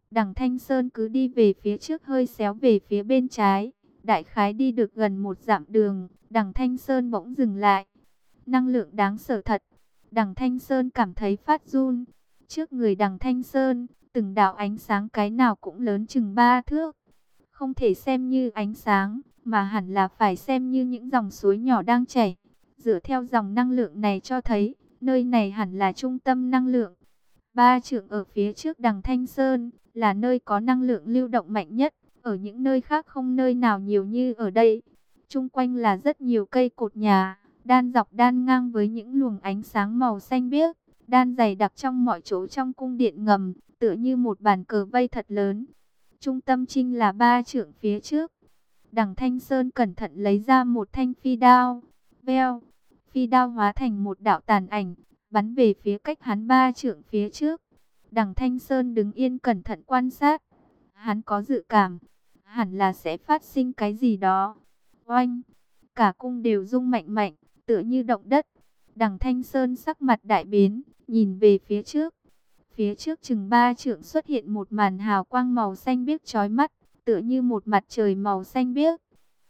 Đằng Thanh Sơn cứ đi về phía trước hơi xéo về phía bên trái. Đại khái đi được gần 1 dặm đường, đằng Thanh Sơn bỗng dừng lại. Năng lượng đáng sợ thật. Đằng Thanh Sơn cảm thấy phát run. Trước người đằng Thanh Sơn, từng đạo ánh sáng cái nào cũng lớn chừng 3 thước. Không thể xem như ánh sáng, mà hẳn là phải xem như những dòng suối nhỏ đang chảy. Dựa theo dòng năng lượng này cho thấy, nơi này hẳn là trung tâm năng lượng. 3 trượng ở phía trước đằng Thanh Sơn, là nơi có năng lượng lưu động mạnh nhất. Ở những nơi khác không nơi nào nhiều như ở đây. Chung quanh là rất nhiều cây cột nhà, đan dọc đan ngang với những luồng ánh sáng màu xanh biếc, đan dày đặc trong mọi chỗ trong cung điện ngầm, tựa như một bàn cờ vây thật lớn. Trung tâm chính là 3 trượng phía trước. Đằng Thanh Sơn cẩn thận lấy ra một thanh phi đao. Veo, phi đao hóa thành một đạo tàn ảnh, bắn về phía cách hắn 3 trượng phía trước. Đằng Thanh Sơn đứng yên cẩn thận quan sát. Hắn có dự cảm, hẳn là sẽ phát sinh cái gì đó. Oanh, cả cung đều rung mạnh mạnh, tựa như động đất. Đằng Thanh Sơn sắc mặt đại biến, nhìn về phía trước. Phía trước chừng 3 trượng xuất hiện một màn hào quang màu xanh biếc chói mắt, tựa như một mặt trời màu xanh biếc.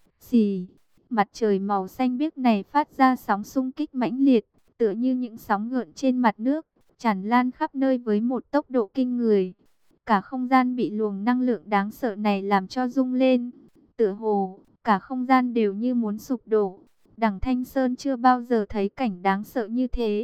Xì, mặt trời màu xanh biếc này phát ra sóng xung kích mãnh liệt, tựa như những sóng gợn trên mặt nước, tràn lan khắp nơi với một tốc độ kinh người. Cả không gian bị luồng năng lượng đáng sợ này làm cho rung lên, tựa hồ cả không gian đều như muốn sụp đổ. Đằng Thanh Sơn chưa bao giờ thấy cảnh đáng sợ như thế.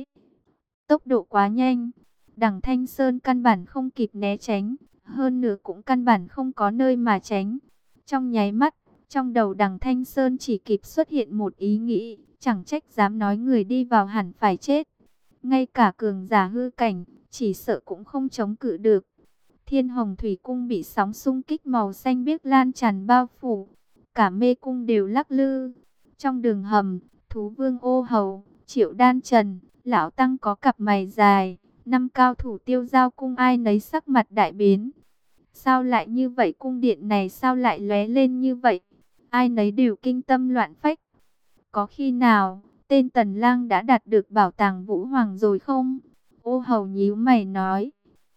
Tốc độ quá nhanh, đằng Thanh Sơn căn bản không kịp né tránh, hơn nữa cũng căn bản không có nơi mà tránh. Trong nháy mắt, trong đầu đằng Thanh Sơn chỉ kịp xuất hiện một ý nghĩ, chẳng trách dám nói người đi vào hẳn phải chết. Ngay cả cường giả hư cảnh, chỉ sợ cũng không chống cự được. Thiên Hồng Thủy Cung bị sóng xung kích màu xanh biếc lan tràn bao phủ, cả mê cung đều lắc lư. Trong đường hầm, Thú Vương Ô Hầu, Triệu Đan Trần, Lão Tăng có cặp mày dài, 5 cao thủ Tiêu Giao Cung ai nấy sắc mặt đại biến. Sao lại như vậy, cung điện này sao lại lóe lên như vậy? Ai nấy đều kinh tâm loạn phách. Có khi nào tên Tần Lang đã đạt được bảo tàng Vũ Hoàng rồi không? Ô Hầu nhíu mày nói.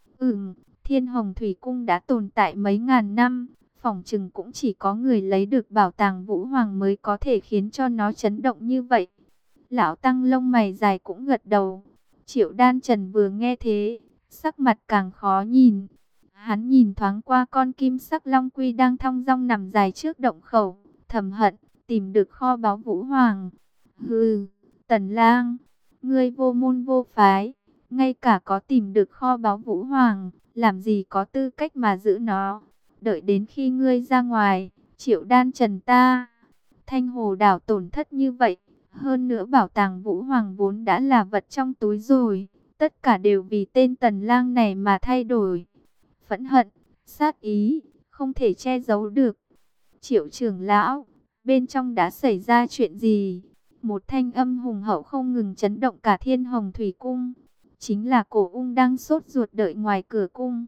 Thiên Hồng Thủy Cung đã tồn tại mấy ngàn năm, phỏng chừng cũng chỉ có người lấy được bảo tàng Vũ Hoàng mới có thể khiến cho nó chấn động như vậy. Lão Tăng lông mày dài cũng gật đầu. Triệu Đan Trần vừa nghe thế, sắc mặt càng khó nhìn. Hắn nhìn thoáng qua con kim sắc long quy đang thong dong nằm dài trước động khẩu, thầm hận, tìm được kho báu Vũ Hoàng. Hừ, Tần Lang, ngươi vô môn vô phái, ngay cả có tìm được kho báu Vũ Hoàng, làm gì có tư cách mà giữ nó. Đợi đến khi ngươi ra ngoài, Triệu Đan Trần ta, Thanh Hồ đảo tổn thất như vậy, hơn nữa bảo tàng Vũ Hoàng vốn đã là vật trong túi rồi, tất cả đều vì tên Tần Lang này mà thay đổi. Phẫn hận, sát ý, không thể che giấu được. Triệu trưởng lão, bên trong đã xảy ra chuyện gì? Một thanh âm hùng hậu không ngừng chấn động cả Thiên Hồng Thủy Cung. Chính là Cổ Ung đang sốt ruột đợi ngoài cửa cung.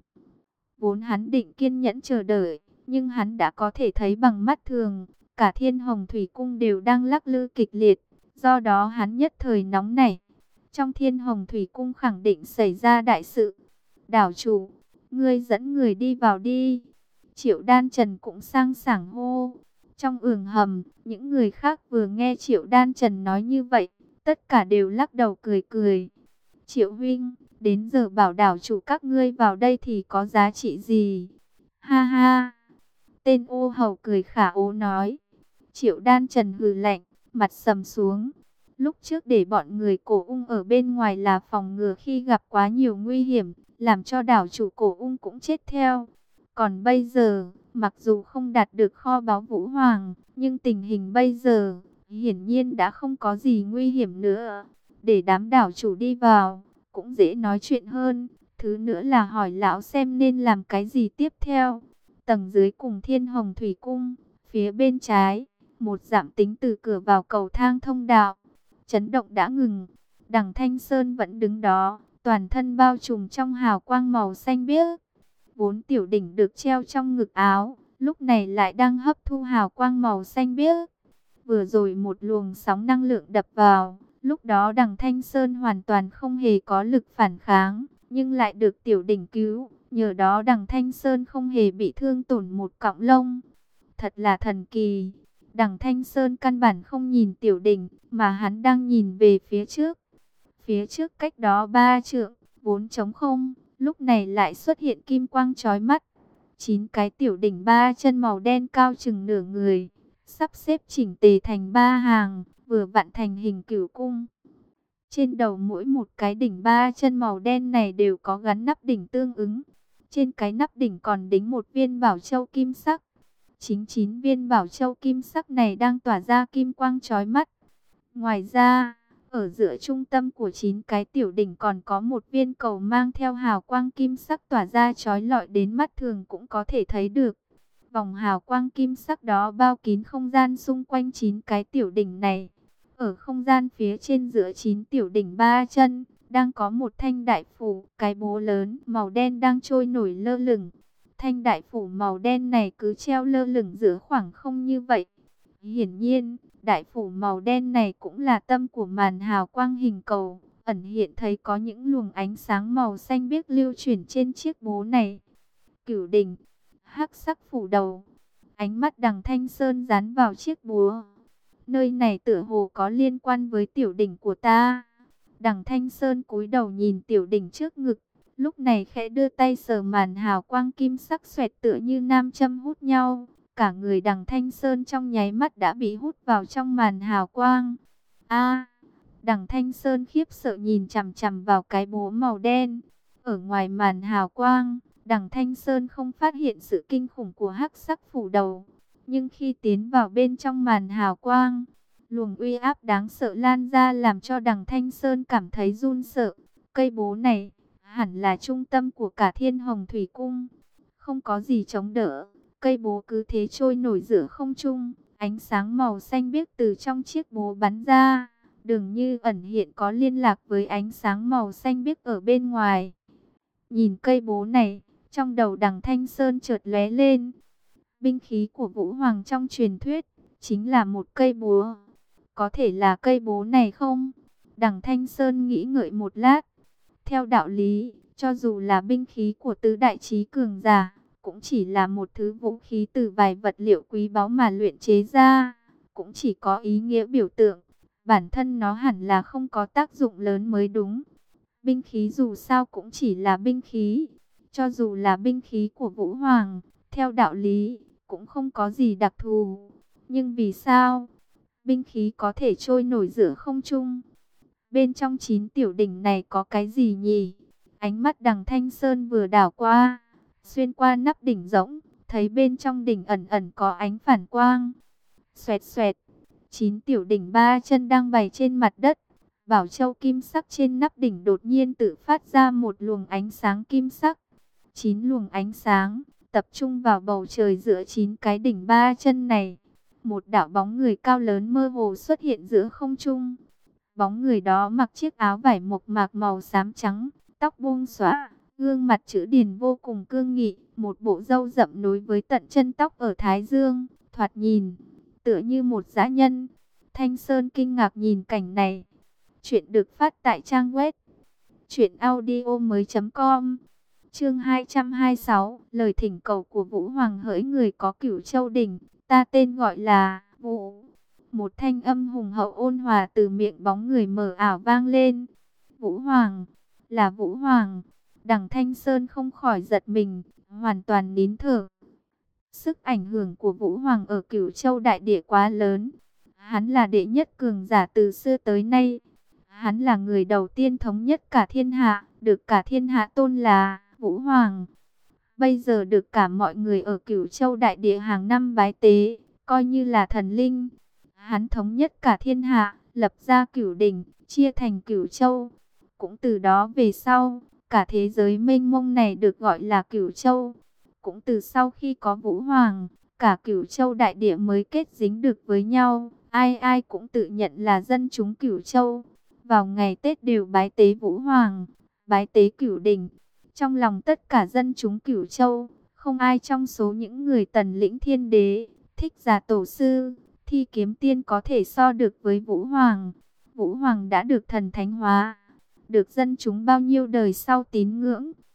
Vốn hắn định kiên nhẫn chờ đợi, nhưng hắn đã có thể thấy bằng mắt thường, cả Thiên Hồng Thủy Cung đều đang lắc lư kịch liệt, do đó hắn nhất thời nóng nảy. Trong Thiên Hồng Thủy Cung khẳng định xảy ra đại sự. Đảo chủ, ngươi dẫn người đi vào đi. Triệu Đan Trần cũng sang sảng hô. Trong ưởng hầm, những người khác vừa nghe Triệu Đan Trần nói như vậy, tất cả đều lắc đầu cười cười. Triệu huynh, đến giờ bảo đảo chủ các ngươi vào đây thì có giá trị gì? Ha ha! Tên Ô Hầu cười khả ố nói. Triệu Đan Trần hừ lạnh, mặt sầm xuống. Lúc trước để bọn người Cổ Ung ở bên ngoài là phòng ngừa khi gặp quá nhiều nguy hiểm, làm cho đảo chủ Cổ Ung cũng chết theo. Còn bây giờ, mặc dù không đạt được kho báu Vũ Hoàng, nhưng tình hình bây giờ, hiển nhiên đã không có gì nguy hiểm nữa. Để đám đảo chủ đi vào, cũng dễ nói chuyện hơn. Thứ nữa là hỏi lão xem nên làm cái gì tiếp theo. Tầng dưới cùng Thiên Hồng Thủy Cung, phía bên trái, 1 dặm tính từ cửa vào cầu thang thông đạo. Chấn động đã ngừng, đằng Thanh Sơn vẫn đứng đó, toàn thân bao trùm trong hào quang màu xanh biếc. Vốn tiểu đỉnh được treo trong ngực áo, lúc này lại đang hấp thu hào quang màu xanh biếc. Vừa rồi một luồng sóng năng lượng đập vào, lúc đó đằng Thanh Sơn hoàn toàn không hề có lực phản kháng, nhưng lại được tiểu đỉnh cứu, Nhờ đó Đằng Thanh Sơn không hề bị thương tổn một cọng lông. Thật là thần kỳ. Đằng Thanh Sơn căn bản không nhìn Tiểu Đỉnh, mà hắn đang nhìn về phía trước. Phía trước cách đó 3 trượng, vốn trống không, lúc này lại xuất hiện kim quang chói mắt. 9 cái Tiểu Đỉnh 3 chân màu đen cao chừng nửa người, sắp xếp chỉnh tề thành 3 hàng, vừa vặn thành hình cửu cung. Trên đầu mỗi một cái đỉnh 3 chân màu đen này đều có gắn nắp đỉnh tương ứng. Trên cái nắp đỉnh còn đính một viên bảo châu kim sắc. Chính 9 viên bảo châu kim sắc này đang tỏa ra kim quang chói mắt. Ngoài ra, ở giữa trung tâm của 9 cái tiểu đỉnh còn có một viên cầu mang theo hào quang kim sắc tỏa ra chói lọi đến mắt thường cũng có thể thấy được. Vòng hào quang kim sắc đó bao kín không gian xung quanh 9 cái tiểu đỉnh này. Ở không gian phía trên giữa 9 tiểu đỉnh 3 chân, đang có một thanh đại phủ, cái bố lớn màu đen đang trôi nổi lơ lửng. Thanh đại phủ màu đen này cứ treo lơ lửng giữa khoảng không như vậy. Hiển nhiên, đại phủ màu đen này cũng là tâm của màn hào quang hình cầu, ẩn hiện thấy có những luồng ánh sáng màu xanh biếc lưu chuyển trên chiếc bố này. Cửu đỉnh, hắc sắc phủ đầu. Ánh mắt Đằng Thanh Sơn dán vào chiếc búa. Nơi này tựa hồ có liên quan với tiểu đỉnh của ta. Đằng Thanh Sơn cúi đầu nhìn tiểu đỉnh trước ngực, lúc này khẽ đưa tay sờ màn hào quang kim sắc xoẹt tựa như nam châm hút nhau. Cả người Đằng Thanh Sơn trong nháy mắt đã bị hút vào trong màn hào quang. A! Đằng Thanh Sơn khiếp sợ nhìn chằm chằm vào cái bố màu đen. Ở ngoài màn hào quang, Đằng Thanh Sơn không phát hiện sự kinh khủng của hắc sắc phủ đầu. Nhưng khi tiến vào bên trong màn hào quang, luồng uy áp đáng sợ lan ra làm cho Đằng Thanh Sơn cảm thấy run sợ. Cây bố này hẳn là trung tâm của cả Thiên Hồng Thủy Cung. Không có gì chống đỡ, cây bố cứ thế trôi nổi giữa không trung. Ánh sáng màu xanh biếc từ trong chiếc bố bắn ra, dường như ẩn hiện có liên lạc với ánh sáng màu xanh biếc ở bên ngoài. Nhìn cây bố này, trong đầu Đằng Thanh Sơn chợt lóe lên. Binh khí của Vũ Hoàng trong truyền thuyết chính là một cây búa. Có thể là cây bố này không? Đằng Thanh Sơn nghĩ ngợi một lát. Theo đạo lý, cho dù là binh khí của tứ đại chí cường giả, cũng chỉ là một thứ vũ khí từ vài vật liệu quý báu mà luyện chế ra, cũng chỉ có ý nghĩa biểu tượng. Bản thân nó hẳn là không có tác dụng lớn mới đúng. Binh khí dù sao cũng chỉ là binh khí. Cho dù là binh khí của Vũ Hoàng, theo đạo lý cũng không có gì đặc thù. Nhưng vì sao binh khí có thể trôi nổi giữa không trung? Bên trong 9 tiểu đỉnh này có cái gì nhỉ? Ánh mắt Đằng Thanh Sơn vừa đảo qua, xuyên qua nắp đỉnh rỗng, thấy bên trong đỉnh ẩn ẩn có ánh phản quang. Xoẹt xoẹt, 9 tiểu đỉnh 3 chân đang bày trên mặt đất. Bảo châu kim sắc trên nắp đỉnh đột nhiên tự phát ra một luồng ánh sáng kim sắc. 9 luồng ánh sáng tập trung vào bầu trời giữa 9 cái đỉnh 3 chân này. Một đạo bóng người cao lớn mơ hồ xuất hiện giữa không trung. Bóng người đó mặc chiếc áo vải mộc mạc màu xám trắng, tóc buông xõa, gương mặt chữ điển vô cùng cương nghị, một bộ râu rậm nối với tận chân tóc ở thái dương, thoạt nhìn tựa như một dã nhân. Thanh Sơn kinh ngạc nhìn cảnh này. Chuyện được phát tại trang web truyệnaudiomoi.com. Chương 226, lời thỉnh cầu của Vũ Hoàng hỡi người có Cửu Châu đỉnh, ta tên gọi là Vũ. Một thanh âm hùng hậu ôn hòa từ miệng bóng người mờ ảo vang lên. Vũ Hoàng, là Vũ Hoàng. Đằng Thanh Sơn không khỏi giật mình, hoàn toàn nín thở. Sức ảnh hưởng của Vũ Hoàng ở Cửu Châu đại địa quá lớn. Hắn là đệ nhất cường giả từ xưa tới nay. Hắn là người đầu tiên thống nhất cả thiên hạ, được cả thiên hạ tôn là Vũ Hoàng. Bây giờ được cả mọi người ở Cửu Châu đại địa hàng năm bái tế, coi như là thần linh. Hắn thống nhất cả thiên hạ, lập ra Cửu đỉnh, chia thành Cửu Châu. Cũng từ đó về sau, cả thế giới mênh mông này được gọi là Cửu Châu. Cũng từ sau khi có Vũ Hoàng, cả Cửu Châu đại địa mới kết dính được với nhau. Ai ai cũng tự nhận là dân chúng Cửu Châu. Vào ngày Tết đều bái tế Vũ Hoàng, bái tế Cửu đỉnh. Trong lòng tất cả dân chúng Cửu Châu, không ai trong số những người tần lĩnh thiên đế, thích giả tổ sư, Thi Kiếm Tiên có thể so được với Vũ Hoàng. Vũ Hoàng đã được thần thánh hóa, được dân chúng bao nhiêu đời sau tín ngưỡng.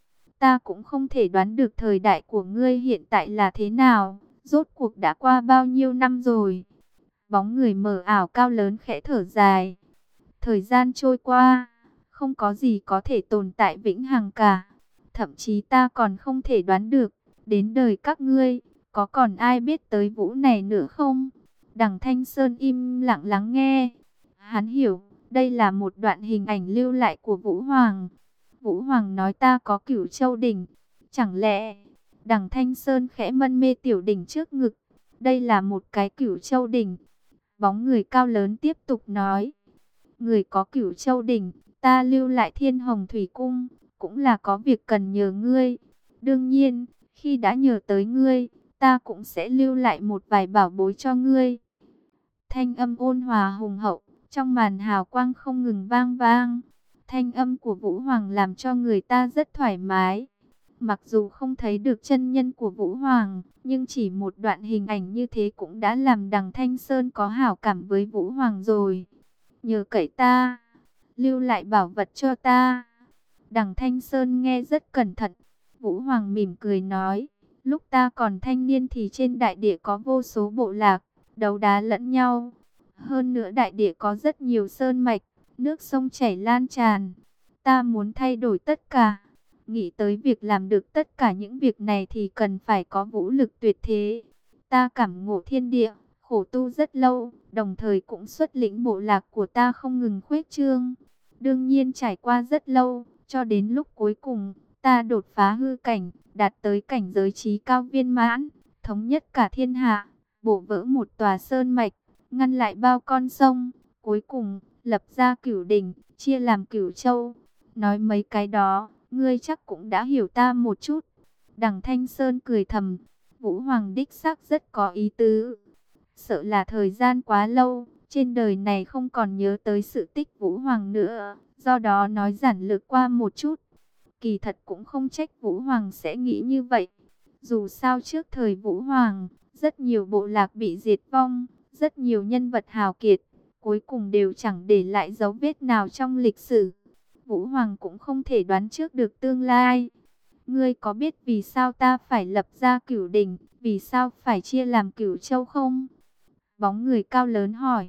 ta cũng không thể đoán được thời đại của ngươi hiện tại là thế nào, rốt cuộc đã qua bao nhiêu năm rồi. Bóng người mờ ảo cao lớn khẽ thở dài. Thời gian trôi qua, không có gì có thể tồn tại vĩnh hằng cả. Thậm chí ta còn không thể đoán được, đến đời các ngươi, có còn ai biết tới Vũ này nữa không? Đằng Thanh Sơn im lặng lắng nghe. Hắn hiểu, đây là một đoạn hình ảnh lưu lại của Vũ Hoàng. Vũ Hoàng nói ta có Cửu Châu đỉnh. Chẳng lẽ... Đằng Thanh Sơn khẽ mân mê tiểu đỉnh trước ngực. Đây là một cái Cửu Châu đỉnh. Bóng người cao lớn tiếp tục nói. Người có Cửu Châu đỉnh, ta lưu lại Thiên Hồng Thủy Cung, cũng là có việc cần nhờ ngươi. Đương nhiên, khi đã nhờ tới ngươi, ta cũng sẽ lưu lại một vài bảo bối cho ngươi. Thanh âm ôn hòa hùng hậu, trong màn hào quang không ngừng vang vang. Thanh âm của Vũ Hoàng làm cho người ta rất thoải mái. Mặc dù không thấy được chân nhân của Vũ Hoàng, nhưng chỉ một đoạn hình ảnh như thế cũng đã làm đằng Thanh Sơn có hảo cảm với Vũ Hoàng rồi. Nhờ cậy ta, lưu lại bảo vật cho ta. Đằng Thanh Sơn nghe rất cẩn thận. Vũ Hoàng mỉm cười nói, lúc ta còn thanh niên thì trên đại địa có vô số bộ lạc, đấu đá lẫn nhau. Hơn nữa đại địa có rất nhiều sơn mạch, nước sông chảy lan tràn. Ta muốn thay đổi tất cả. Nghĩ tới việc làm được tất cả những việc này thì cần phải có vũ lực tuyệt thế. Ta cảm ngộ thiên địa, khổ tu rất lâu, đồng thời cũng xuất lĩnh bộ lạc của ta không ngừng khuếch trương. Đương nhiên trải qua rất lâu, cho đến lúc cuối cùng, ta đột phá hư cảnh, đạt tới cảnh giới trí cao viên mãn, thống nhất cả thiên hạ, bổ vỡ một tòa sơn mạch, ngăn lại bao con sông, cuối cùng, lập ra Cửu đỉnh, chia làm Cửu Châu. Nói mấy cái đó, ngươi chắc cũng đã hiểu ta một chút. Đằng Thanh Sơn cười thầm, Vũ Hoàng đích xác rất có ý tứ. Sợ là thời gian quá lâu, trên đời này không còn nhớ tới sự tích Vũ Hoàng nữa, do đó nói giản lược qua một chút. Kỳ thật cũng không trách Vũ Hoàng sẽ nghĩ như vậy. Dù sao trước thời Vũ Hoàng, rất nhiều bộ lạc bị diệt vong, rất nhiều nhân vật hào kiệt, cuối cùng đều chẳng để lại dấu vết nào trong lịch sử. Vũ Hoàng cũng không thể đoán trước được tương lai. Ngươi có biết vì sao ta phải lập ra Cửu đỉnh, vì sao phải chia làm Cửu Châu không? Bóng người cao lớn hỏi.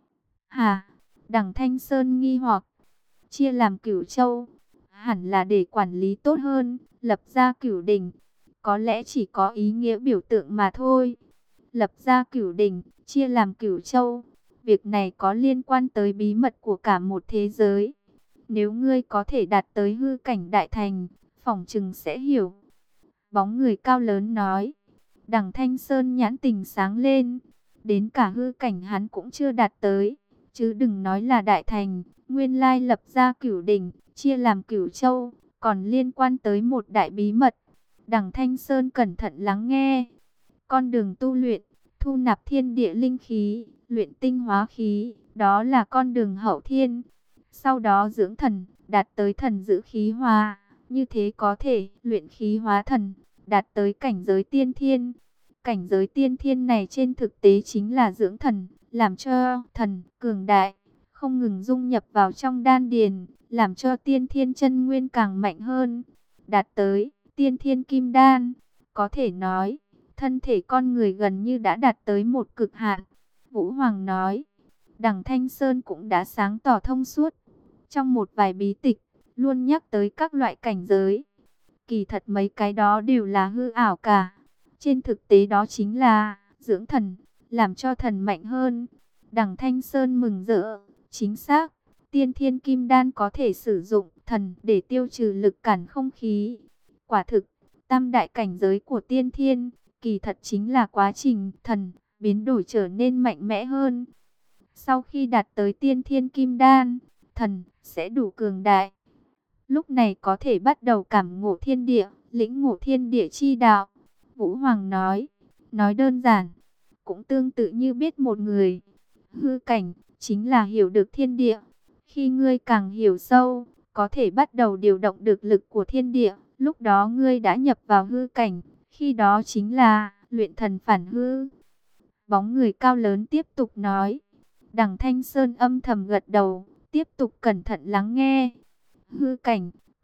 Hả? Đằng Thanh Sơn nghi hoặc. Chia làm Cửu Châu, hẳn là để quản lý tốt hơn, lập ra Cửu đỉnh. Có lẽ chỉ có ý nghĩa biểu tượng mà thôi. Lập ra Cửu đỉnh, chia làm Cửu Châu. Việc này có liên quan tới bí mật của cả một thế giới. Nếu ngươi có thể đạt tới hư cảnh đại thành, phỏng chừng sẽ hiểu. Bóng người cao lớn nói. Đằng Thanh Sơn nhãn tình sáng lên. Đến cả hư cảnh hắn cũng chưa đạt tới, chứ đừng nói là đại thành. Nguyên lai lập ra Cửu đỉnh, chia làm Cửu Châu, còn liên quan tới một đại bí mật. Đằng Thanh Sơn cẩn thận lắng nghe. Con đường tu luyện, thu nạp thiên địa linh khí, luyện tinh hóa khí, đó là con đường hậu thiên. Sau đó dưỡng thần, đạt tới thần giữ khí hóa, như thế có thể luyện khí hóa thần, đạt tới cảnh giới tiên thiên. Cảnh giới tiên thiên này trên thực tế chính là dưỡng thần, làm cho thần cường đại, không ngừng dung nhập vào trong đan điền, làm cho tiên thiên chân nguyên càng mạnh hơn, đạt tới tiên thiên kim đan. Có thể nói, thân thể con người gần như đã đạt tới một cực hạn. Vũ Hoàng nói, đằng Thanh Sơn cũng đã sáng tỏ thông suốt. Trong một vài bí tịch, luôn nhắc tới các loại cảnh giới. Kỳ thật mấy cái đó đều là hư ảo cả. Trên thực tế đó chính là dưỡng thần, làm cho thần mạnh hơn. Đằng Thanh Sơn mừng rỡ, chính xác. Tiên thiên kim đan có thể sử dụng thần để tiêu trừ lực cản không khí. Quả thực, tam đại cảnh giới của tiên thiên, kỳ thật chính là quá trình thần biến đổi trở nên mạnh mẽ hơn. Sau khi đạt tới tiên thiên kim đan, thần sẽ đủ cường đại. Lúc này có thể bắt đầu cảm ngộ thiên địa, lĩnh ngộ thiên địa chi đạo. Vũ Hoàng nói đơn giản, cũng tương tự như biết một người. Hư cảnh, chính là hiểu được thiên địa. Khi ngươi càng hiểu sâu, có thể bắt đầu điều động được lực của thiên địa. Lúc đó ngươi đã nhập vào hư cảnh, khi đó chính là luyện thần phản hư. Bóng người cao lớn tiếp tục nói. Đằng Thanh Sơn âm thầm gật đầu, tiếp tục cẩn thận lắng nghe. Hư cảnh,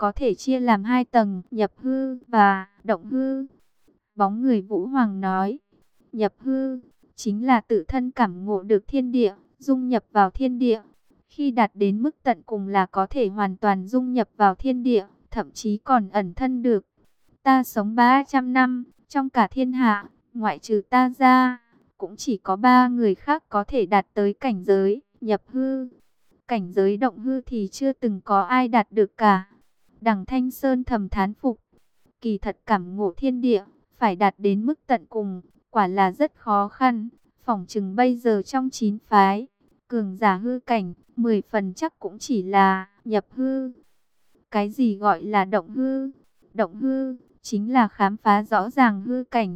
có thể chia làm hai tầng, nhập hư và động hư. Bóng người Vũ Hoàng nói, nhập hư chính là tự thân cảm ngộ được thiên địa, dung nhập vào thiên địa. Khi đạt đến mức tận cùng là có thể hoàn toàn dung nhập vào thiên địa, thậm chí còn ẩn thân được. Ta sống 300 năm, trong cả thiên hạ, ngoại trừ ta ra, cũng chỉ có 3 người khác có thể đạt tới cảnh giới nhập hư. Cảnh giới động hư thì chưa từng có ai đạt được cả. Đằng Thanh Sơn thầm thán phục. Kỳ thật cảm ngộ thiên địa, phải đạt đến mức tận cùng, quả là rất khó khăn. Phỏng chừng bây giờ trong 9 phái, cường giả hư cảnh, 10 phần chắc cũng chỉ là nhập hư. Cái gì gọi là động hư? Động hư chính là khám phá rõ ràng hư cảnh.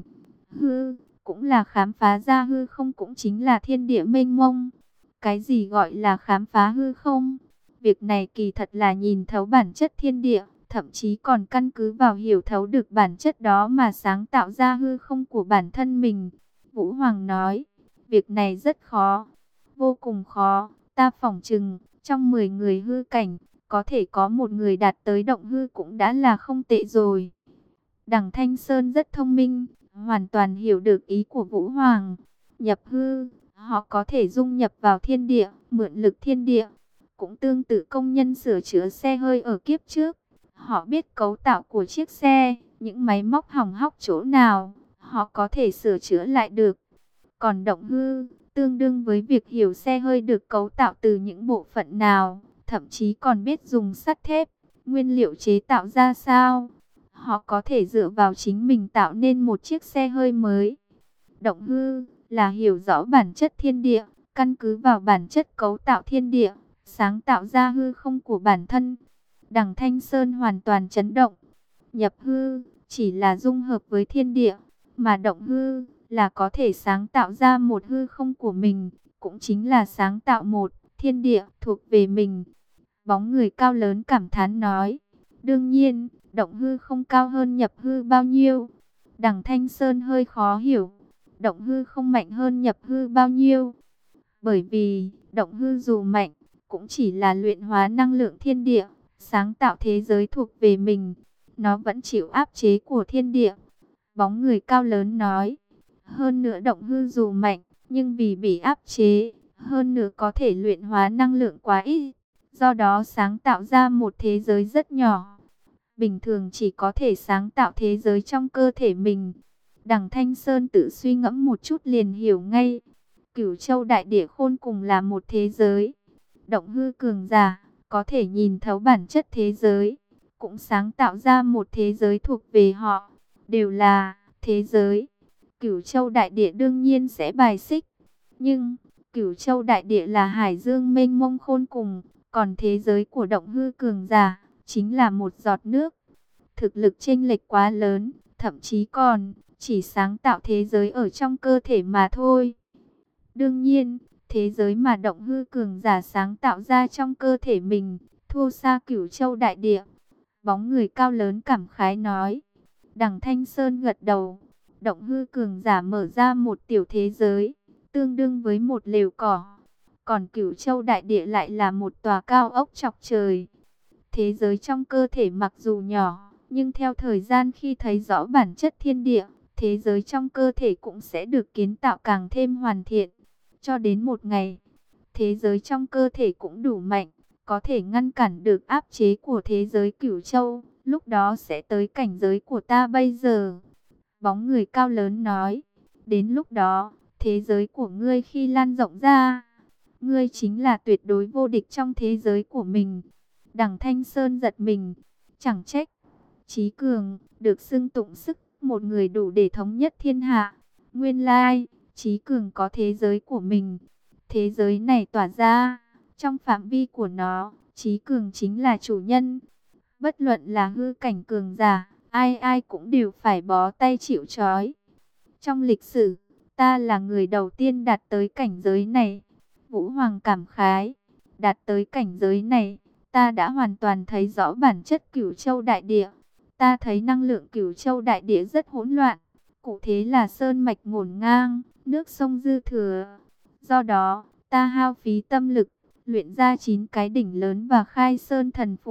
Hư cũng là khám phá ra hư không, cũng chính là thiên địa mênh mông. Cái gì gọi là khám phá hư không? Việc này kỳ thật là nhìn thấu bản chất thiên địa, thậm chí còn căn cứ vào hiểu thấu được bản chất đó mà sáng tạo ra hư không của bản thân mình. Vũ Hoàng nói, việc này rất khó, vô cùng khó. Ta phỏng chừng, trong 10 người hư cảnh, có thể có một người đạt tới động hư cũng đã là không tệ rồi. Đằng Thanh Sơn rất thông minh, hoàn toàn hiểu được ý của Vũ Hoàng. Nhập hư, họ có thể dung nhập vào thiên địa, mượn lực thiên địa. Cũng tương tự công nhân sửa chữa xe hơi ở kiếp trước. Họ biết cấu tạo của chiếc xe, những máy móc hỏng hóc chỗ nào, họ có thể sửa chữa lại được. Còn động hư, tương đương với việc hiểu xe hơi được cấu tạo từ những bộ phận nào, thậm chí còn biết dùng sắt thép, nguyên liệu chế tạo ra sao. Họ có thể dựa vào chính mình tạo nên một chiếc xe hơi mới. Động hư là hiểu rõ bản chất thiên địa, căn cứ vào bản chất cấu tạo thiên địa, sáng tạo ra hư không của bản thân. Đằng Thanh Sơn hoàn toàn chấn động. Nhập hư chỉ là dung hợp với thiên địa, mà động hư là có thể sáng tạo ra một hư không của mình, cũng chính là sáng tạo một thiên địa thuộc về mình. Bóng người cao lớn cảm thán nói, đương nhiên, động hư không cao hơn nhập hư bao nhiêu. Đằng Thanh Sơn hơi khó hiểu, động hư không mạnh hơn nhập hư bao nhiêu. Bởi vì, động hư dù mạnh, cũng chỉ là luyện hóa năng lượng thiên địa, sáng tạo thế giới thuộc về mình. Nó vẫn chịu áp chế của thiên địa. Bóng người cao lớn nói, hơn nữa động hư dù mạnh, nhưng vì bị áp chế, hơn nữa có thể luyện hóa năng lượng quá ít, do đó sáng tạo ra một thế giới rất nhỏ. Bình thường chỉ có thể sáng tạo thế giới trong cơ thể mình. Đằng Thanh Sơn tự suy ngẫm một chút liền hiểu ngay. Cửu Châu Đại Địa khôn cùng là một thế giới. Động hư cường giả có thể nhìn thấu bản chất thế giới, cũng sáng tạo ra một thế giới thuộc về họ, đều là thế giới. Cửu Châu Đại Địa đương nhiên sẽ bài xích, nhưng Cửu Châu Đại Địa là hải dương mênh mông khôn cùng, còn thế giới của động hư cường giả chính là một giọt nước. Thực lực chênh lệch quá lớn, thậm chí còn chỉ sáng tạo thế giới ở trong cơ thể mà thôi. Đương nhiên, thế giới mà động hư cường giả sáng tạo ra trong cơ thể mình, thua xa Cửu Châu Đại Địa. Bóng người cao lớn cảm khái nói. Đằng Thanh Sơn gật đầu. Động hư cường giả mở ra một tiểu thế giới, tương đương với một lều cỏ. Còn Cửu Châu Đại Địa lại là một tòa cao ốc chọc trời. Thế giới trong cơ thể mặc dù nhỏ, nhưng theo thời gian khi thấy rõ bản chất thiên địa, thế giới trong cơ thể cũng sẽ được kiến tạo càng thêm hoàn thiện. Cho đến một ngày, thế giới trong cơ thể cũng đủ mạnh, có thể ngăn cản được áp chế của thế giới Cửu Châu, lúc đó sẽ tới cảnh giới của ta bây giờ. Bóng người cao lớn nói, đến lúc đó, thế giới của ngươi khi lan rộng ra, ngươi chính là tuyệt đối vô địch trong thế giới của mình. Đằng Thanh Sơn giật mình, chẳng trách Chí Cường được xưng tụng sức một người đủ để thống nhất thiên hạ. Nguyên lai, Chí Cường có thế giới của mình. Thế giới này tỏa ra, trong phạm vi của nó, Chí Cường chính là chủ nhân. Bất luận là hư cảnh cường giả, ai ai cũng đều phải bó tay chịu trói. Trong lịch sử, ta là người đầu tiên đạt tới cảnh giới này. Vũ Hoàng cảm khái, đạt tới cảnh giới này, ta đã hoàn toàn thấy rõ bản chất Cửu Châu Đại Địa. Ta thấy năng lượng Cửu Châu Đại Địa rất hỗn loạn, cụ thể là sơn mạch ngổn ngang, nước sông dư thừa. Do đó, ta hao phí tâm lực, luyện ra 9 cái đỉnh lớn và khai sơn thần phù,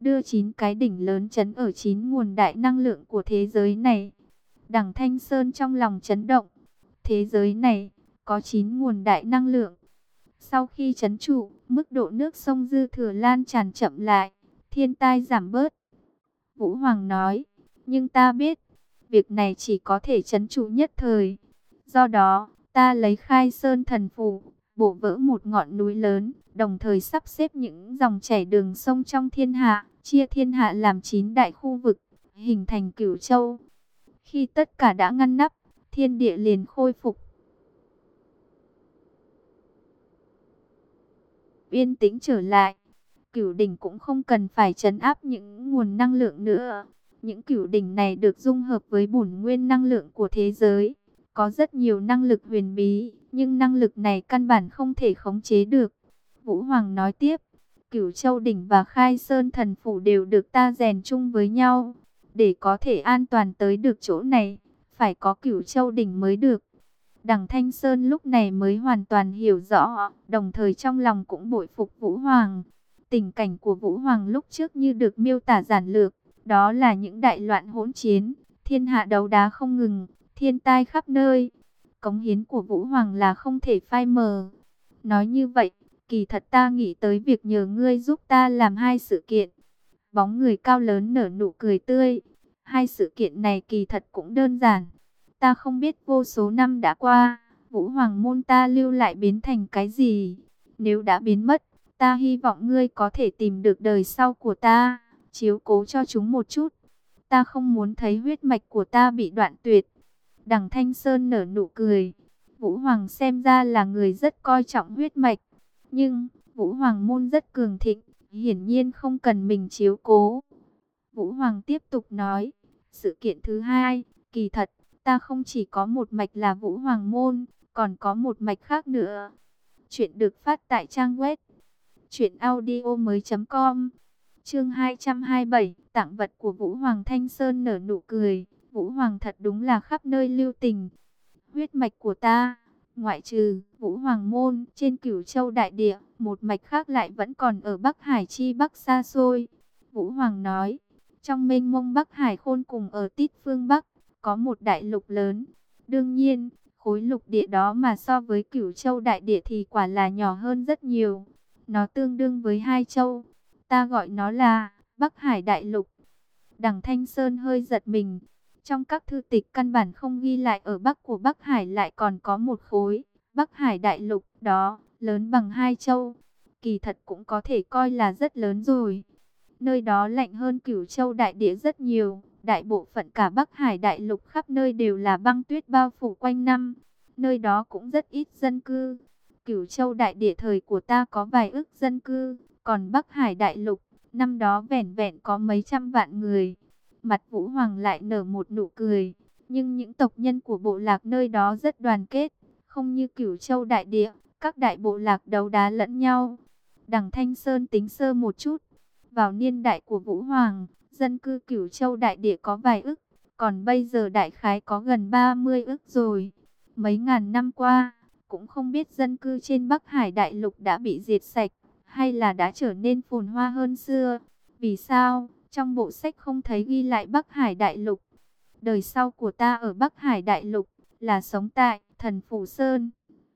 đưa 9 cái đỉnh lớn trấn ở 9 nguồn đại năng lượng của thế giới này. Đằng Thanh Sơn trong lòng chấn động. Thế giới này có 9 nguồn đại năng lượng. Sau khi trấn trụ, mức độ nước sông dư thừa lan tràn chậm lại, thiên tai giảm bớt. Vũ Hoàng nói, nhưng ta biết, việc này chỉ có thể trấn trụ nhất thời. Do đó, ta lấy Khai Sơn thần phù, bổ vỡ một ngọn núi lớn, đồng thời sắp xếp những dòng chảy đường sông trong thiên hạ, chia thiên hạ làm 9 đại khu vực, hình thành Cửu Châu. Khi tất cả đã ngăn nắp, thiên địa liền khôi phục yên tĩnh trở lại. Cửu đỉnh cũng không cần phải trấn áp những nguồn năng lượng nữa. Những cửu đỉnh này được dung hợp với bổn nguyên năng lượng của thế giới. Có rất nhiều năng lực huyền bí, nhưng năng lực này căn bản không thể khống chế được. Vũ Hoàng nói tiếp, Cửu Châu đỉnh và Khai Sơn thần phủ đều được ta rèn chung với nhau. Để có thể an toàn tới được chỗ này, phải có Cửu Châu đỉnh mới được. Đằng Thanh Sơn lúc này mới hoàn toàn hiểu rõ, đồng thời trong lòng cũng bội phục Vũ Hoàng. Tình cảnh của Vũ Hoàng lúc trước như được miêu tả giản lược, đó là những đại loạn hỗn chiến, thiên hạ đấu đá không ngừng, thiên tai khắp nơi. Cống hiến của Vũ Hoàng là không thể phai mờ. Nói như vậy, kỳ thật ta nghĩ tới việc nhờ ngươi giúp ta làm 2 sự kiện. Bóng người cao lớn nở nụ cười tươi. 2 sự kiện này kỳ thật cũng đơn giản. Ta không biết vô số năm đã qua, Vũ Hoàng môn ta lưu lại biến thành cái gì. Nếu đã biến mất, ta hy vọng ngươi có thể tìm được đời sau của ta, chiếu cố cho chúng một chút. Ta không muốn thấy huyết mạch của ta bị đoạn tuyệt. Đằng Thanh Sơn nở nụ cười. Vũ Hoàng xem ra là người rất coi trọng huyết mạch. Nhưng, Vũ Hoàng môn rất cường thịnh, hiển nhiên không cần mình chiếu cố. Vũ Hoàng tiếp tục nói, sự kiện thứ 2, kỳ thật, ta không chỉ có một mạch là Vũ Hoàng môn, còn có một mạch khác nữa. Chuyện được phát tại trang web truyệnaudiomoi.com. Chương 227, tặng vật của Vũ Hoàng. Thanh Sơn nở nụ cười, Vũ Hoàng thật đúng là khắp nơi lưu tình. Huyết mạch của ta, ngoại trừ Vũ Hoàng môn trên Cửu Châu đại địa, một mạch khác lại vẫn còn ở Bắc Hải chi Bắc xa xôi. Vũ Hoàng nói, trong mênh mông Bắc Hải khôn cùng ở tít phương Bắc, có một đại lục lớn. Đương nhiên, khối lục địa đó mà so với Cửu Châu đại địa thì quả là nhỏ hơn rất nhiều. Nó tương đương với 2 châu. Ta gọi nó là Bắc Hải đại lục. Đằng Thanh Sơn hơi giật mình. Trong các thư tịch căn bản không ghi lại ở Bắc của Bắc Hải lại còn có một khối Bắc Hải đại lục đó, lớn bằng 2 châu. Kỳ thật cũng có thể coi là rất lớn rồi. Nơi đó lạnh hơn Cửu Châu đại địa rất nhiều. Đại bộ phận cả Bắc Hải đại lục khắp nơi đều là băng tuyết bao phủ quanh năm. Nơi đó cũng rất ít dân cư. Cửu Châu đại địa thời của ta có vài ức dân cư, còn Bắc Hải đại lục, năm đó vẻn vẹn có mấy trăm vạn người. Mặt Vũ Hoàng lại nở một nụ cười, nhưng những tộc nhân của bộ lạc nơi đó rất đoàn kết, không như Cửu Châu đại địa, các đại bộ lạc đấu đá lẫn nhau. Đằng Thanh Sơn tính sơ một chút, vào niên đại của Vũ Hoàng, dân cư Cửu Châu đại địa có vài ức, còn bây giờ đại khái có gần 30 ức rồi. Mấy ngàn năm qua, cũng không biết dân cư trên Bắc Hải đại lục đã bị diệt sạch, hay là đã trở nên phồn hoa hơn xưa. Vì sao, trong bộ sách không thấy ghi lại Bắc Hải đại lục? Đời sau của ta ở Bắc Hải đại lục, là sống tại Thần Phủ Sơn.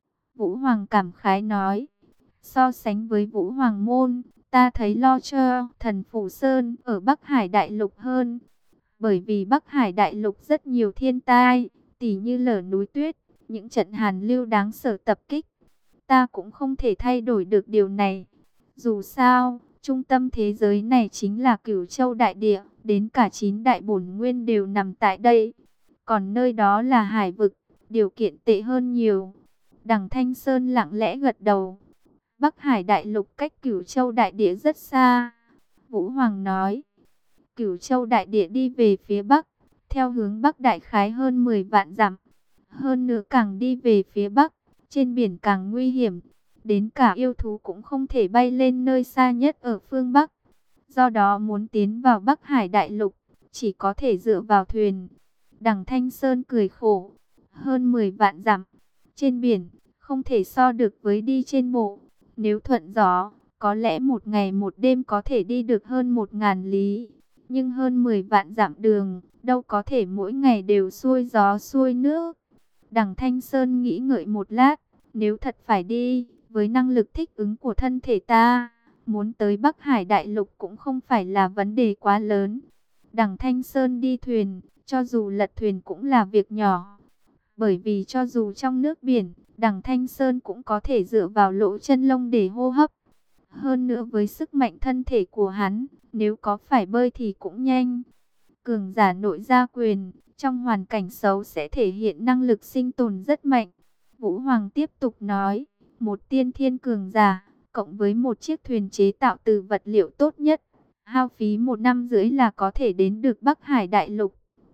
Vũ Hoàng cảm khái nói, so sánh với Vũ Hoàng môn, ta thấy lo cho Thần Phủ Sơn ở Bắc Hải đại lục hơn. Bởi vì Bắc Hải đại lục rất nhiều thiên tai, tỉ như lở núi tuyết, những trận hàn lưu đáng sợ tập kích. Ta cũng không thể thay đổi được điều này. Dù sao, trung tâm thế giới này chính là Cửu Châu đại địa, đến cả 9 đại bổn nguyên đều nằm tại đây. Còn nơi đó là hải vực, điều kiện tệ hơn nhiều. Đằng Thanh Sơn lặng lẽ gật đầu. Bắc Hải đại lục cách Cửu Châu đại địa rất xa. Vũ Hoàng nói, Cửu Châu đại địa đi về phía Bắc, theo hướng Bắc đại khái hơn 10 vạn dặm. Hơn nữa càng đi về phía Bắc, trên biển càng nguy hiểm. Đến cả yêu thú cũng không thể bay lên nơi xa nhất ở phương Bắc. Do đó muốn tiến vào Bắc Hải đại lục, chỉ có thể dựa vào thuyền. Đằng Thanh Sơn cười khổ. Hơn 10 vạn dặm trên biển, không thể so được với đi trên bộ. Nếu thuận gió, Có lẽ một ngày một đêm có thể đi được hơn 1000 lý, nhưng hơn 10 vạn dặm đường, đâu có thể mỗi ngày đều xuôi gió xuôi nước. Đằng Thanh Sơn nghĩ ngợi một lát, nếu thật phải đi, với năng lực thích ứng của thân thể ta, muốn tới Bắc Hải Đại Lục cũng không phải là vấn đề quá lớn. Đằng Thanh Sơn đi thuyền, cho dù lật thuyền cũng là việc nhỏ. Bởi vì cho dù trong nước biển, đằng Thanh Sơn cũng có thể dựa vào lỗ chân lông để hô hấp. Hơn nữa với sức mạnh thân thể của hắn, nếu có phải bơi thì cũng nhanh. Cường giả nội gia quyền, trong hoàn cảnh xấu sẽ thể hiện năng lực sinh tồn rất mạnh. Vũ Hoàng tiếp tục nói, một tiên thiên cường giả, cộng với một chiếc thuyền chế tạo từ vật liệu tốt nhất, hao phí 1 năm rưỡi là có thể đến được Bắc Hải Đại Lục.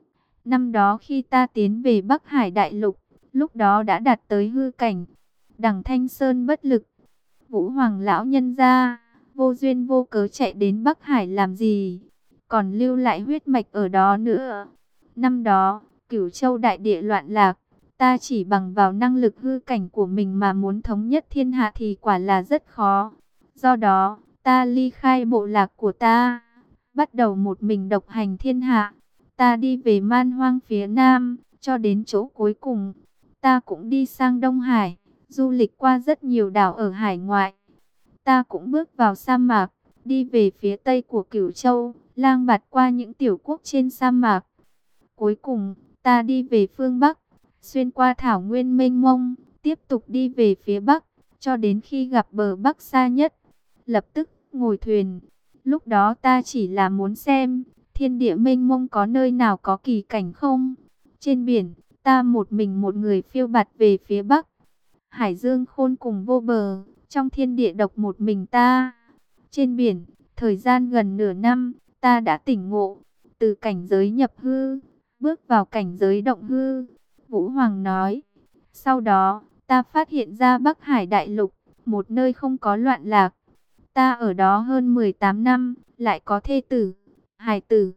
Năm đó khi ta tiến về Bắc Hải Đại Lục, lúc đó đã đạt tới hư cảnh. Đằng Thanh Sơn bất lực. Vũ Hoàng lão nhân gia, vô duyên vô cớ chạy đến Bắc Hải làm gì? Còn lưu lại huyết mạch ở đó nữa. Năm đó, Cửu Châu đại địa loạn lạc, ta chỉ bằng vào năng lực hư cảnh của mình mà muốn thống nhất thiên hạ thì quả là rất khó. Do đó, ta ly khai bộ lạc của ta, bắt đầu một mình độc hành thiên hạ. Ta đi về man hoang phía Nam, cho đến chỗ cuối cùng. Ta cũng đi sang Đông Hải, du lịch qua rất nhiều đảo ở hải ngoại. Ta cũng bước vào sa mạc, đi về phía Tây của Cửu Châu, lang bạt qua những tiểu quốc trên sa mạc. Cuối cùng, ta đi về phương Bắc, xuyên qua thảo nguyên mênh mông, tiếp tục đi về phía Bắc, cho đến khi gặp bờ Bắc xa nhất. Lập tức ngồi thuyền. Lúc đó ta chỉ là muốn xem thiên địa mênh mông có nơi nào có kỳ cảnh không. Trên biển, ta một mình một người phiêu bạt về phía Bắc. Hải dương khôn cùng vô bờ, trong thiên địa độc một mình ta. Trên biển, thời gian gần nửa năm, ta đã tỉnh ngộ, từ cảnh giới nhập hư, bước vào cảnh giới động hư. Vũ Hoàng nói, sau đó, ta phát hiện ra Bắc Hải Đại Lục, một nơi không có loạn lạc. Ta ở đó hơn 18 năm, lại có thê tử, hài tử.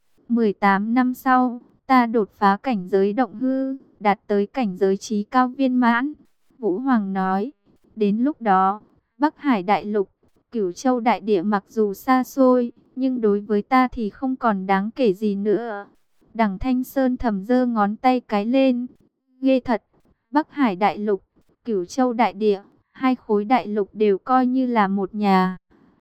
18 năm sau, ta đột phá cảnh giới động hư, đạt tới cảnh giới trí cao viên mãn. Vũ Hoàng nói, đến lúc đó, Bắc Hải Đại Lục, Cửu Châu đại địa mặc dù xa xôi, nhưng đối với ta thì không còn đáng kể gì nữa. Đằng Thanh Sơn thầm giơ ngón tay cái lên, ghê thật, Bắc Hải Đại Lục, Cửu Châu đại địa, hai khối đại lục đều coi như là một nhà.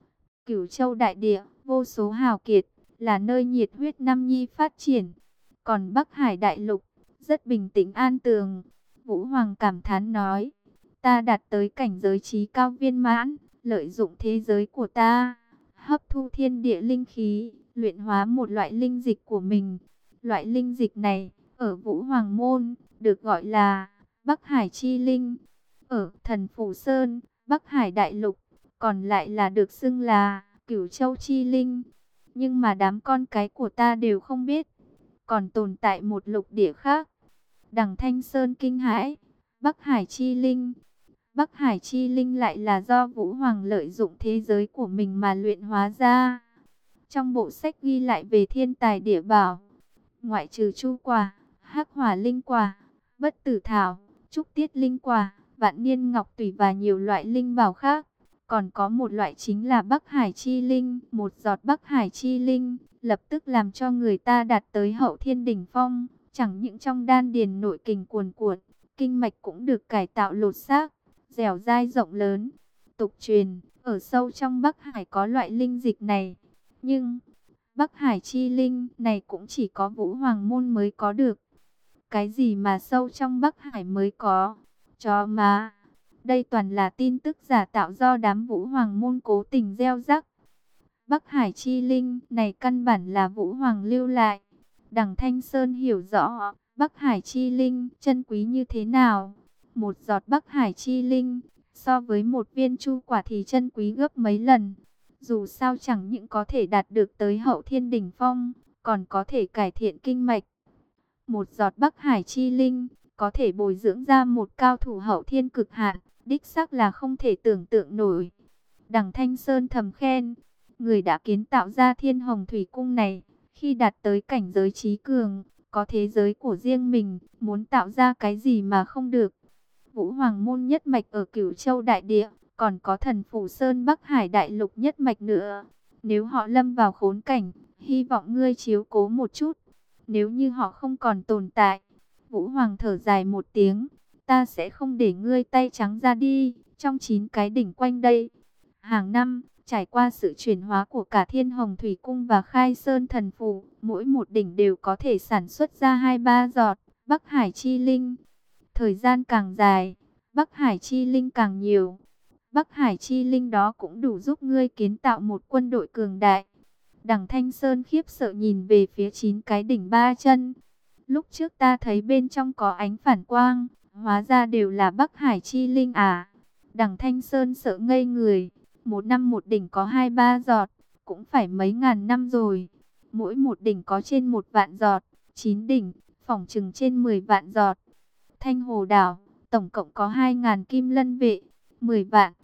Cửu Châu đại địa, vô số hào kiệt, là nơi nhiệt huyết nam nhi phát triển. Còn Bắc Hải Đại Lục, rất bình tĩnh an tường. Vũ Hoàng cảm thán nói, ta đạt tới cảnh giới trí cao viên mãn, lợi dụng thế giới của ta, hấp thu thiên địa linh khí, luyện hóa một loại linh dịch của mình. Loại linh dịch này, ở Vũ Hoàng Môn, được gọi là Bắc Hải Chi Linh. Ở Thần Phủ Sơn, Bắc Hải Đại Lục, còn lại là được xưng là Cửu Châu Chi Linh. Nhưng mà đám con cái của ta đều không biết, còn tồn tại một lục địa khác. Đằng Thanh Sơn kinh hãi, Bắc Hải Chi Linh. Bắc Hải Chi Linh lại là do Vũ Hoàng lợi dụng thế giới của mình mà luyện hóa ra. Trong bộ sách ghi lại về thiên tài địa bảo, ngoại trừ Chu Quả, Hắc Hỏa Linh Quả, Bất Tử Thảo, Trúc Tiết Linh Quả, Vạn Niên Ngọc Tùy và nhiều loại linh bảo khác, còn có một loại chính là Bắc Hải Chi Linh. Một giọt Bắc Hải Chi Linh lập tức làm cho người ta đạt tới hậu thiên đỉnh phong. Chẳng những trong đan điền nội kình cuồn cuộn, kinh mạch cũng được cải tạo lột xác, dẻo dai rộng lớn. Tục truyền, ở sâu trong Bắc Hải có loại linh dịch này. Nhưng, Bắc Hải Chi Linh này cũng chỉ có Vũ Hoàng Môn mới có được. Cái gì mà sâu trong Bắc Hải mới có? Chó má! Đây toàn là tin tức giả tạo do đám Vũ Hoàng Môn cố tình gieo rắc. Bắc Hải Chi Linh này căn bản là Vũ Hoàng lưu lại. Đằng Thanh Sơn hiểu rõ Bắc Hải Chi Linh chân quý như thế nào. Một giọt Bắc Hải Chi Linh so với một viên Chu Quả thì chân quý gấp mấy lần. Dù sao chẳng những có thể đạt được tới hậu thiên đỉnh phong, còn có thể cải thiện kinh mạch. Một giọt Bắc Hải Chi Linh có thể bồi dưỡng ra một cao thủ hậu thiên cực hạn, đích xác là không thể tưởng tượng nổi. Đằng Thanh Sơn thầm khen, người đã kiến tạo ra Thiên Hồng Thủy Cung này, khi đạt tới cảnh giới trí cường, có thế giới của riêng mình, muốn tạo ra cái gì mà không được. Vũ Hoàng Môn nhất mạch ở Cửu Châu đại địa, còn có Thần Phủ Sơn Bắc Hải Đại Lục nhất mạch nữa. Nếu họ lâm vào khốn cảnh, hy vọng ngươi chiếu cố một chút. Nếu như họ không còn tồn tại, Vũ Hoàng thở dài một tiếng, ta sẽ không để ngươi tay trắng ra đi. Trong 9 cái đỉnh quanh đây, hàng năm, trải qua sự chuyển hóa của cả Thiên Hồng Thủy Cung và Khai Sơn Thần Phủ, mỗi một đỉnh đều có thể sản xuất ra 2-3 giọt Bắc Hải Chi Linh. Thời gian càng dài, Bắc Hải Chi Linh càng nhiều. Bắc Hải Chi Linh đó cũng đủ giúp ngươi kiến tạo một quân đội cường đại. Đằng Thanh Sơn khiếp sợ nhìn về phía 9 cái đỉnh 3 chân. Lúc trước ta thấy bên trong có ánh phản quang, hóa ra đều là Bắc Hải Chi Linh à. Đằng Thanh Sơn sợ ngây người. Một năm một đỉnh có 2-3 giọt, cũng phải mấy ngàn năm rồi. Mỗi một đỉnh có trên 1 vạn giọt, 9 đỉnh, phỏng chừng trên 10 vạn giọt. Thanh Hồ Đảo, tổng cộng có 2.000 kim lân vệ, 10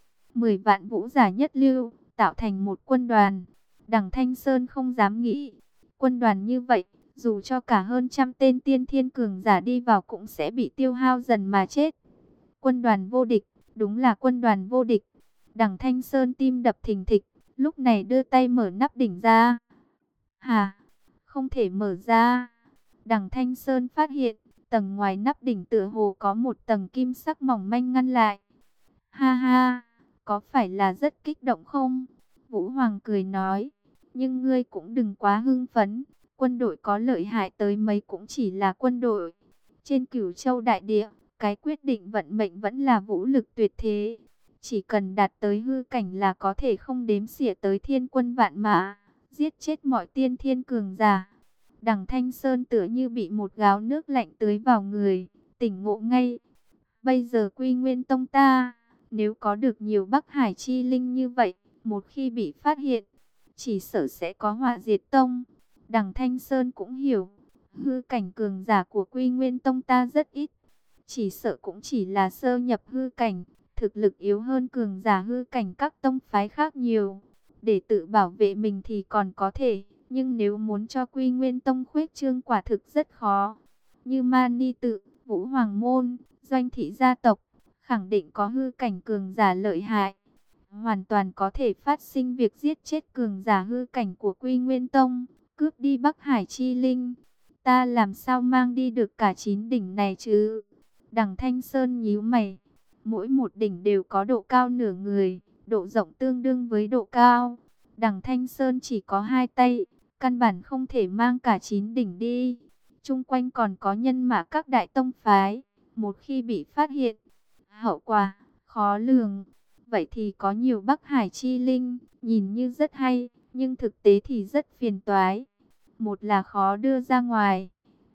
vạn vũ giả nhất lưu, tạo thành một quân đoàn. Đằng Thanh Sơn không dám nghĩ, quân đoàn như vậy, dù cho cả hơn 100 tên tiên thiên cường giả đi vào cũng sẽ bị tiêu hao dần mà chết. Quân đoàn vô địch, đúng là quân đoàn vô địch. Đằng Thanh Sơn tim đập thình thịch, lúc này đưa tay mở nắp đỉnh ra. Hà, không thể mở ra. Đằng Thanh Sơn phát hiện, tầng ngoài nắp đỉnh tựa hồ có một tầng kim sắc mỏng manh ngăn lại. Ha ha, có phải là rất kích động không? Vũ Hoàng cười nói, nhưng ngươi cũng đừng quá hưng phấn. Quân đội có lợi hại tới mấy cũng chỉ là quân đội. Trên Cửu Châu đại địa, cái quyết định vận mệnh vẫn là vũ lực tuyệt thế. Chỉ cần đạt tới hư cảnh là có thể không đếm xỉa tới thiên quân vạn mã, giết chết mọi tiên thiên cường giả. Đằng Thanh Sơn tựa như bị một gáo nước lạnh tưới vào người, tỉnh ngộ ngay. Bây giờ Quy Nguyên Tông ta, nếu có được nhiều Bắc Hải Chi Linh như vậy, một khi bị phát hiện, chỉ sợ sẽ có họa diệt tông. Đằng Thanh Sơn cũng hiểu, hư cảnh cường giả của Quy Nguyên Tông ta rất ít, chỉ sợ cũng chỉ là sơ nhập hư cảnh, thực lực yếu hơn cường giả hư cảnh các tông phái khác nhiều. Để tự bảo vệ mình thì còn có thể, nhưng nếu muốn cho Quy Nguyên Tông khuếch trương quả thực rất khó. Như Mani Tự, Vũ Hoàng Môn, Doanh Thị gia tộc, khẳng định có hư cảnh cường giả lợi hại. Hoàn toàn có thể phát sinh việc giết chết cường giả hư cảnh của Quy Nguyên Tông, cướp đi Bắc Hải Chi Linh. Ta làm sao mang đi được cả 9 đỉnh này chứ? Đằng Thanh Sơn nhíu mày. Mỗi một đỉnh đều có độ cao nửa người, độ rộng tương đương với độ cao. Đằng Thanh Sơn chỉ có 2 tay, căn bản không thể mang cả 9 đỉnh đi. Chung quanh còn có nhân mã các đại tông phái, một khi bị phát hiện, hậu quả khó lường. Vậy thì có nhiều Bắc Hải Chi Linh, nhìn như rất hay, nhưng thực tế thì rất phiền toái. Một là khó đưa ra ngoài,